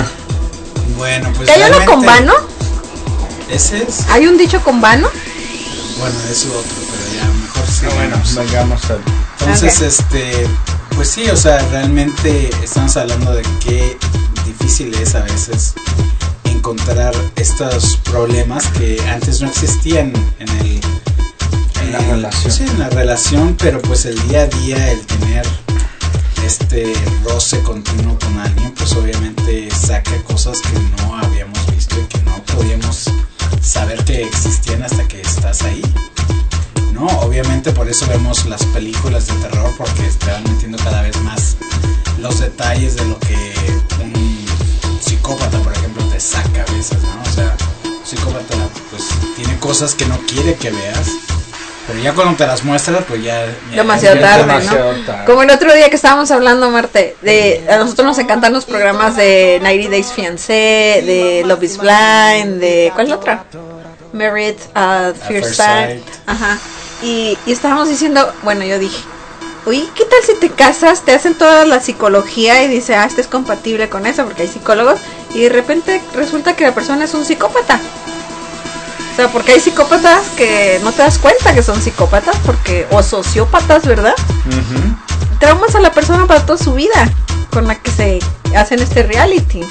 Bueno, pues. ¿Que hay uno con vano? Ese es. ¿Hay un dicho con vano? Bueno, es otro, pero ya mejor sí. Ah, bueno, vengamos a. Entonces, Okay. este. Pues sí, o sea, realmente estamos hablando de qué difícil es a veces encontrar estos problemas que antes no existían en el. En la relación. Sí, en la relación, pero pues el día a día, el tener este roce continuo con alguien, pues obviamente saca cosas que no habíamos visto y que no podíamos saber que existían hasta que estás ahí, ¿no? Obviamente por eso vemos las películas de terror, porque te van metiendo cada vez más los detalles de lo que un psicópata, por ejemplo, te saca a veces, ¿no? O sea, un psicópata pues tiene cosas que no quiere que veas, pero ya cuando te las muestras, pues ya... ya Demasiado ya- tarde, demasiado ¿no? tarde. Como el otro día que estábamos hablando, Marte, de a nosotros nos encantan los programas de ninety Days Fiancé, de Love is Blind, de ¿cuál es la otra? Married at First First Sight. Sight. Ajá. Y, y estábamos diciendo, bueno, yo dije, oye, ¿qué tal si te casas, te hacen toda la psicología y dice, ah, este es compatible con eso, porque hay psicólogos, y de repente resulta que la persona es un psicópata? O sea, porque hay psicópatas que no te das cuenta que son psicópatas, porque o sociópatas, ¿verdad? Ujú. Traumas a la persona para toda su vida con la que se hacen este reality.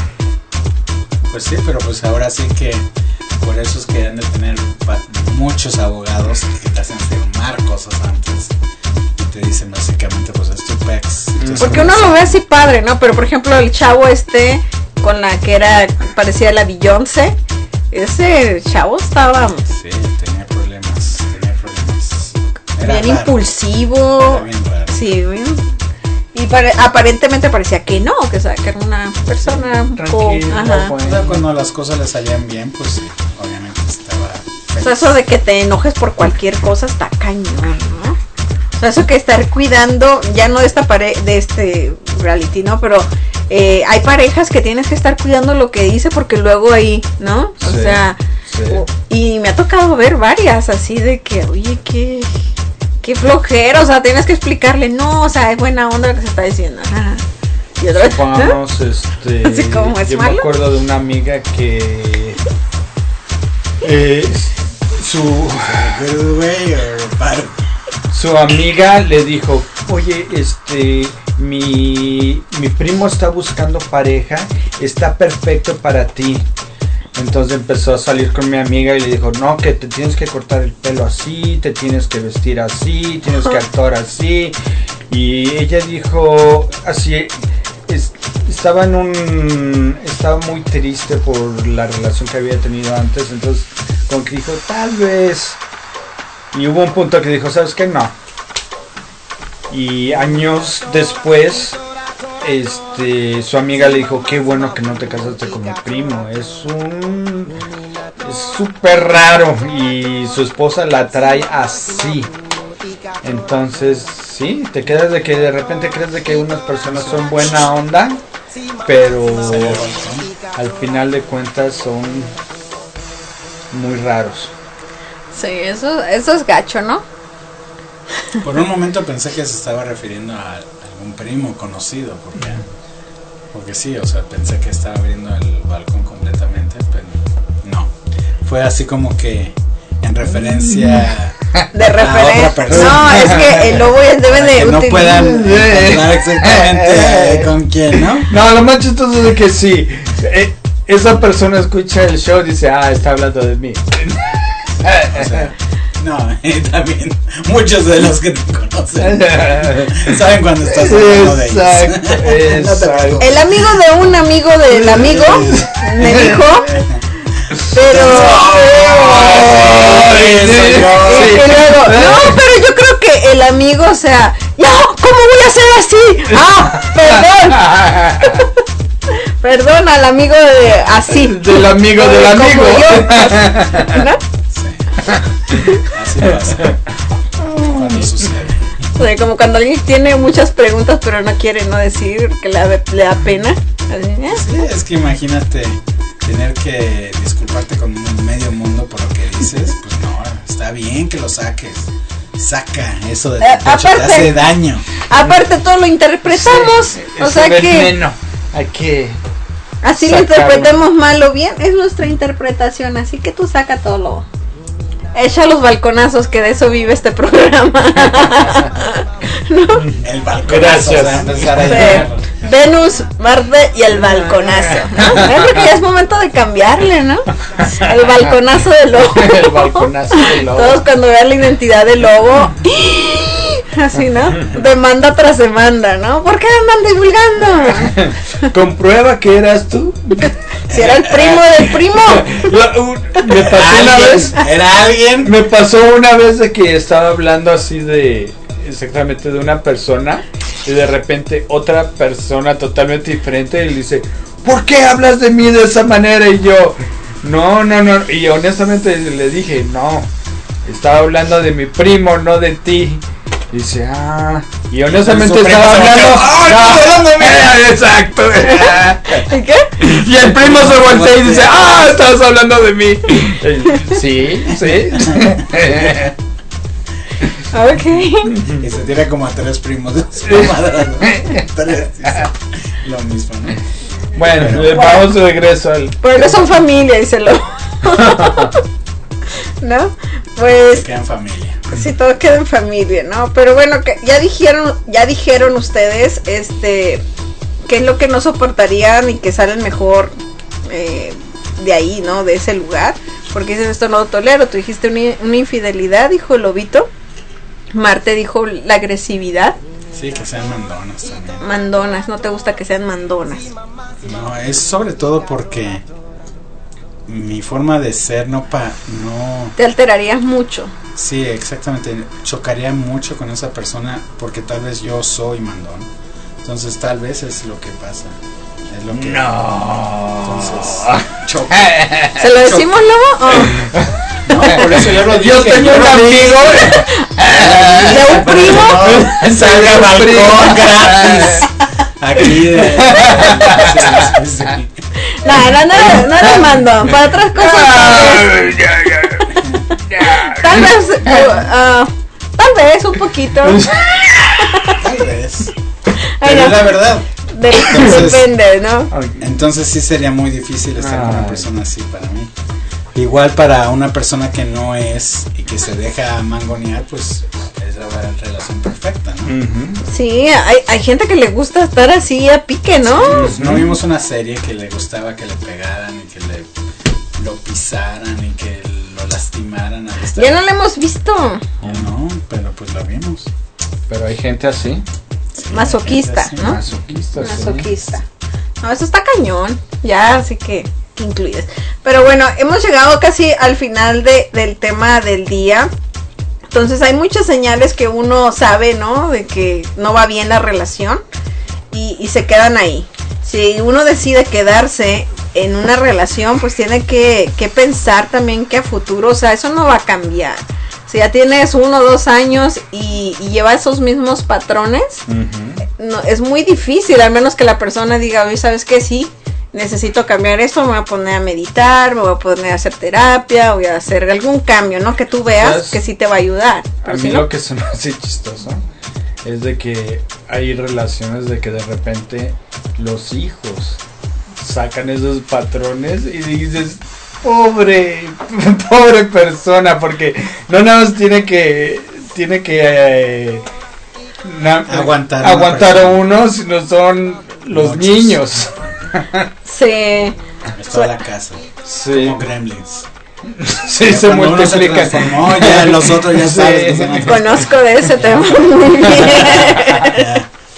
Pues sí, pero pues ahora sí que por eso es que han de tener pa- muchos abogados que te hacen firmar cosas antes y te dicen básicamente pues es tu pex. Entonces, Porque como uno si- lo ve así padre, ¿no? Pero por ejemplo el chavo este con la que era parecía la Beyoncé, ese chavo estaba Sí, tenía problemas, tenía problemas. Era bien raro, impulsivo. era bien raro. Sí, bien. Y pare- aparentemente parecía que no, que, o sea, que era una persona un poco- Tranquilo, ajá. bueno. O sea, cuando las cosas le salían bien, pues sí, obviamente estaba O feliz. sea, eso de que te enojes por cualquier cosa está cañón, ¿no? O sea, eso que estar cuidando, ya no de esta pare de este reality, ¿no? Pero eh, hay parejas que tienes que estar cuidando lo que dice porque luego ahí, ¿no? O Sí, sea, sí. o- y me ha tocado ver varias así de que, oye, qué, qué flojera, o sea, tienes que explicarle, no, o sea, es buena onda lo que se está diciendo. Ajá. Y otra vez, ¿eh? Supongamos, este, Así como es yo malo. me acuerdo de una amiga que eh, su Good way or bad? su amiga le dijo, oye, este, mi, mi primo está buscando pareja, está perfecto para ti. Entonces empezó a salir con mi amiga y le dijo, no, que te tienes que cortar el pelo así, te tienes que vestir así, tienes que actuar así. Y ella dijo, así, es- estaba en un, estaba muy triste por la relación que había tenido antes, entonces como que dijo, tal vez. Y hubo un punto que dijo, ¿sabes qué? No. Y años después, este, su amiga le dijo, qué bueno que no te casaste con mi primo. Es un... es súper raro. Y su esposa la trae así. Entonces, sí, te quedas de que de repente crees de que unas personas son buena onda, pero al final de cuentas son muy raros. Sí, eso, eso es gacho, ¿no? Por un momento pensé que se estaba refiriendo a algún primo conocido, porque, porque sí, o sea, pensé que estaba abriendo el balcón completamente, pero no. Fue así como que en referencia De a referencia. otra persona. No, es que el lobo es- debe Para de que no utilizar- puedan encontrar exactamente eh, con quién, ¿no? No, lo más chistoso es de que sí, eh, esa persona escucha el show y dice, ah, está hablando de mí. O sea, no, y también muchos de los que te conocen saben cuando estás hablando de ellos. Exacto, No te exacto. preocupes. El amigo de un amigo del amigo me dijo Pero Ay, y, sí, y sí. luego, no, pero yo creo que el amigo, o sea, ya, ¿cómo voy a ser así? Ah, perdón. Perdón al amigo de así. Del amigo del Como amigo. yo, ¿no? Sí. Así pasa. Cuando sucede. O sea, como cuando alguien tiene muchas preguntas pero no quiere no decir, que le da, le da pena. Así, ¿eh? Sí, es que imagínate tener que disculparte con medio mundo por lo que dices. Pues no, está bien que lo saques. Saca eso de tu Eh, pecho, aparte- te hace daño. Aparte todo lo interpretamos, Sí, o ese sea que veneno. Hay que. así lo sacarlo. interpretemos mal o bien, es nuestra interpretación, así que tú saca todo lo... Echa los balconazos, que de eso vive este programa. ¿No? El balcón. Gracias. Empezar a Sí. llegar. Venus, Marte y el balconazo, ¿no? Yo creo que ya es momento de cambiarle, ¿no? El balconazo del lobo. El balconazo del lobo. Todos cuando vean la identidad del lobo, así, ¿no? Demanda tras demanda, ¿no? ¿Por qué andan divulgando? Comprueba que eras tú. Si era el primo del primo. La- un- me pasó una ¿Alguien? vez. ¿Era alguien? Me pasó una vez de que estaba hablando así de exactamente de una persona y de repente otra persona totalmente diferente y le dice, ¿por qué hablas de mí de esa manera? Y yo, no, no, no. Y honestamente le dije, no, estaba hablando de mi primo, no de ti. Dice, ah, y honestamente Su primo estaba se hablando. volteó, ¡ay, No, estás hablando de mí! exacto. ¿Y qué? Y el primo se voltea y dice, ah, estabas hablando de mí. Sí, sí. Ok. Y se tira como a tres primos de su madre, ¿no? Tres, sí, sí. Lo mismo, ¿no? Bueno, le vamos de regreso al. Pero no son familia, díselo. ¿No? Pues Se queda en familia. sí, todo queda en familia, ¿no? Pero bueno, que ya dijeron, ya dijeron ustedes, este, qué es lo que no soportarían y que salen mejor eh, de ahí, ¿no? De ese lugar. Porque dices, esto no lo tolero. Tú dijiste una, una infidelidad, dijo el lobito. Marte dijo la agresividad. Sí, que sean mandonas también. Mandonas, no te gusta que sean mandonas. No, es sobre todo porque mi forma de ser no pa no Te alterarías mucho. sí, exactamente, chocaría mucho con esa persona porque tal vez yo soy mandón. Entonces tal vez es lo que pasa. Es lo que No. Entonces, choca. ¿Se lo decimos, Lobo? ¿O No, por eso yo lo dije. Yo tengo yo un lo dije. amigo. de un primo? Salga un balcón primo. gratis. Aquí de... sí, sí, sí. No, no, no, no era mandón. Para otras cosas. Ay, ya, ya, ya. Tal vez, eh, ah, tal vez un poquito. Tal vez. Ay, Pero no. es la verdad. De- Entonces- depende, ¿no? Entonces sí sería muy difícil estar con una Ay. persona así para mí. Igual para una persona que no es y que se deja mangonear, pues es la relación perfecta, ¿no? Ujú. Sí, hay, hay gente que le gusta estar así a pique, ¿no? Pues no vimos una serie que le gustaba que le pegaran y que le lo pisaran y que lo lastimaran al estar. Ya no lo hemos visto. Ya no, pero pues la vimos. Pero hay gente así. Sí, Masoquista, sí. ¿no? Masoquista, sí. Masoquista. No, eso está cañón. Ya, así que, que incluyes. Pero bueno, hemos llegado casi al final de, del tema del día. Entonces hay muchas señales que uno sabe, ¿no? De que no va bien la relación y, y se quedan ahí. Si uno decide quedarse en una relación, pues tiene que, que pensar también que a futuro, o sea, eso no va a cambiar. Si ya tienes uno o dos años y, y lleva esos mismos patrones, Ujú. no, es muy difícil, al menos que la persona diga, oye, ¿sabes qué? Sí, necesito cambiar esto, me voy a poner a meditar, me voy a poner a hacer terapia, voy a hacer algún cambio, ¿no? Que tú veas ¿Sabes? que sí te va a ayudar. A Pero mí si no, lo que se me hace chistoso es de que hay relaciones de que de repente los hijos sacan esos patrones y dices, pobre, pobre persona, porque no nada más tiene que, tiene que eh, na- Aguantar una aguantar a persona. uno, sino son los Muchos. niños. sí, Es toda la casa. Sí, Como Gremlins. sí, Ya se cuando uno se multiplican. transformó, ya los otros ya Sí. sabes que son otros. conozco de ese tema muy bien.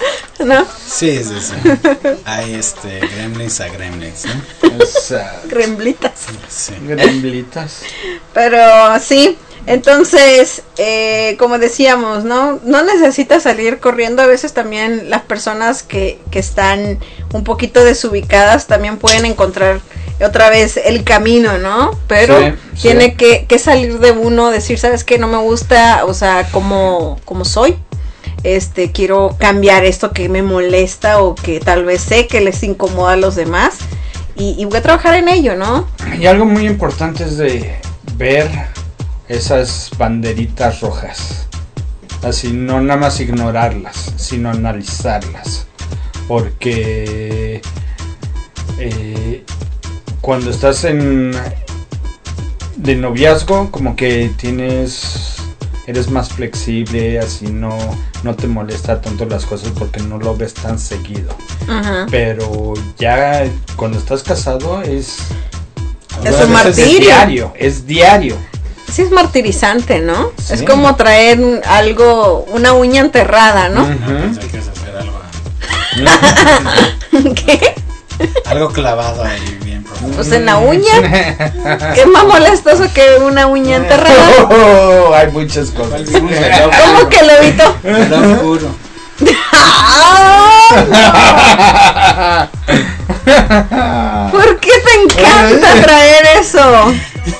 ¿no? Sí, sí, sí. Hay este gremlins a gremlins, ¿no? Exacto. Gremlitas. Sí. Gremlitas. Pero sí, entonces, eh, como decíamos, ¿no? No necesitas salir corriendo. A veces también las personas que, que están un poquito desubicadas también pueden encontrar otra vez el camino, ¿no? Pero Sí, sí. tiene que, que salir de uno, decir, ¿sabes qué? No me gusta, o sea, como, como soy. Este, quiero cambiar esto que me molesta o que tal vez sé que les incomoda a los demás. Y, y voy a trabajar en ello, ¿no? Y algo muy importante es de ver esas banderitas rojas. Así, no nada más ignorarlas, sino analizarlas. Porque eh, cuando estás en de noviazgo, como que tienes... eres más flexible, así no, no te molesta tanto las cosas porque no lo ves tan seguido. Ajá. Pero ya cuando estás casado es... Es a un veces martirio. Es diario, es diario. Sí, es martirizante, ¿no? Sí. Es como traer algo, una uña enterrada, ¿no? No, Ujú. pensé que ibas a hacer algo, ¿Qué? algo clavado ahí bien profundo. Pues en la uña. ¿Qué es más molestoso que una uña enterrada? Oh, hay muchas cosas. ¿Cómo que lo evitó? Lo juro. ¡Ah, no! ¿Por qué te encanta traer eso?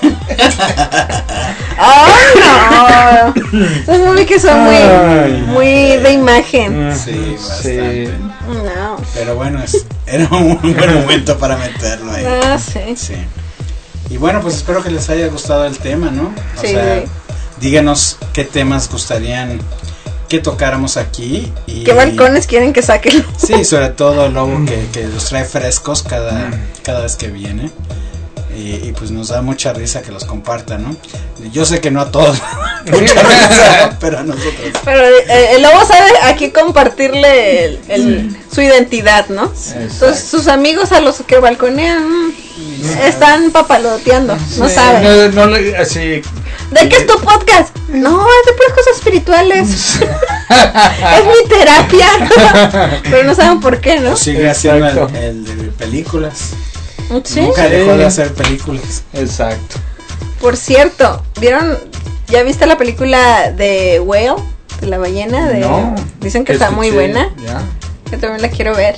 ¡Ay, no! Los móviles que son muy, muy de imagen. Sí, bastante. Sí. No. Pero bueno, es, era un buen momento para meterlo ahí. Ah, sí. Sí. Y bueno, pues espero que les haya gustado el tema, ¿no? O Sí. sea, díganos qué temas gustarían que tocáramos aquí. Y, ¿Qué balcones quieren que saquen? Sí, sobre todo el lobo que, que los trae frescos cada, cada vez que viene. Y, y pues nos da mucha risa que los compartan, ¿no? Yo sé que no a todos, mucha risa, pero a nosotros. Pero eh, el lobo sabe aquí compartirle el, el, su identidad, ¿no? Entonces sus amigos a los que balconean mm, están papaloteando, no Sí, saben. No, no le- así. ¿De qué es tu podcast? No, es de puras cosas espirituales. Es mi terapia. Pero no saben por qué, ¿no? Pues sigue haciendo el, Exacto. el de películas. Sí. Nunca Sí. dejó de hacer películas. Exacto. Por cierto, ¿vieron? ¿Ya viste la película de Whale? De la ballena. De, No. Dicen que está muy Escuché, buena. Ya. Que también la quiero ver.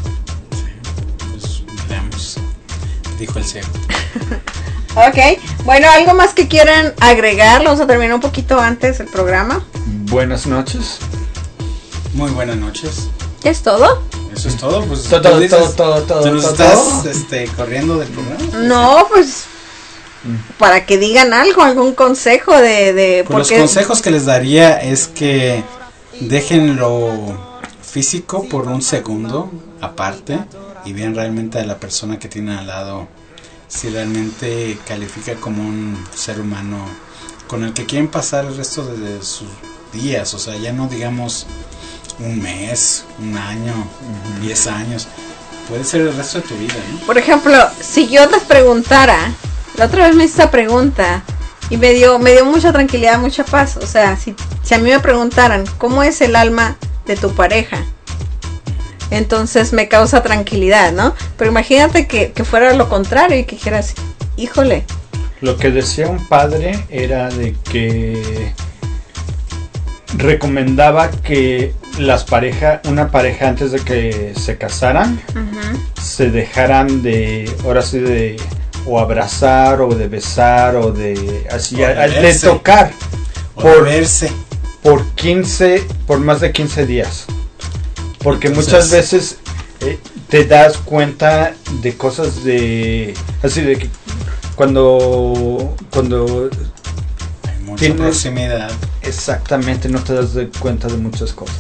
Pues veamos. Dijo el ciego. Ok, bueno, ¿algo más que quieran agregar? Vamos a terminar un poquito antes el programa. Buenas noches. Muy buenas noches. ¿Ya es todo? Eso es todo. Pues Todo, tú todo, dices, todo, todo, ¿tú nos todo, estás todo. este, corriendo del programa? No, pues para que digan algo, algún consejo de... de Pues los porque- consejos que les daría es que dejen lo físico por un segundo aparte y vean realmente a la persona que tienen al lado si realmente califica como un ser humano con el que quieren pasar el resto de, de sus días, o sea, ya no digamos un mes, un año, diez años, puede ser el resto de tu vida, ¿no? Por ejemplo, si yo les preguntara, la otra vez me hice esa pregunta y me dio, me dio mucha tranquilidad, mucha paz. O sea, si, si a mí me preguntaran, ¿cómo es el alma de tu pareja? Entonces me causa tranquilidad, ¿no? Pero imagínate que, que fuera lo contrario y que dijeras, híjole. Lo que decía un padre era de que recomendaba que las parejas, una pareja antes de que se casaran, Uh-huh. se dejaran de, ahora sí de, o abrazar o de besar o de, así, O de a- de verse. tocar O por, verse. por quince, por más de quince días. Porque Entonces- muchas veces eh, te das cuenta de cosas de, así de que cuando, cuando Hay mucha Tienes- proximidad. exactamente no te das de cuenta de muchas cosas.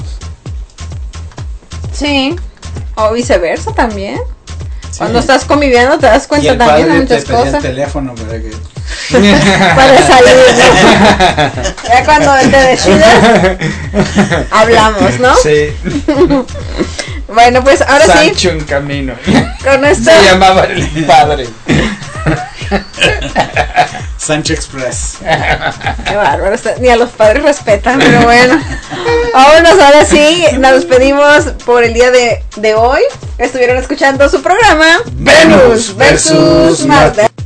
Sí. O viceversa también. Sí. Cuando estás conviviendo te das Y cuenta el también de padre muchas te pedía el cosas. teléfono para que Para salir, ¿no? Ya cuando te decidas, hablamos, ¿no? Sí. Bueno, pues ahora sí, Sancho en camino. con esto, Se llamaba el padre. Sánchez Express. Qué bárbaro, ni a los padres respetan, pero bueno. Vámonos, ahora sí, nos despedimos por el día de, de hoy. Estuvieron escuchando su programa Venus versus Marte.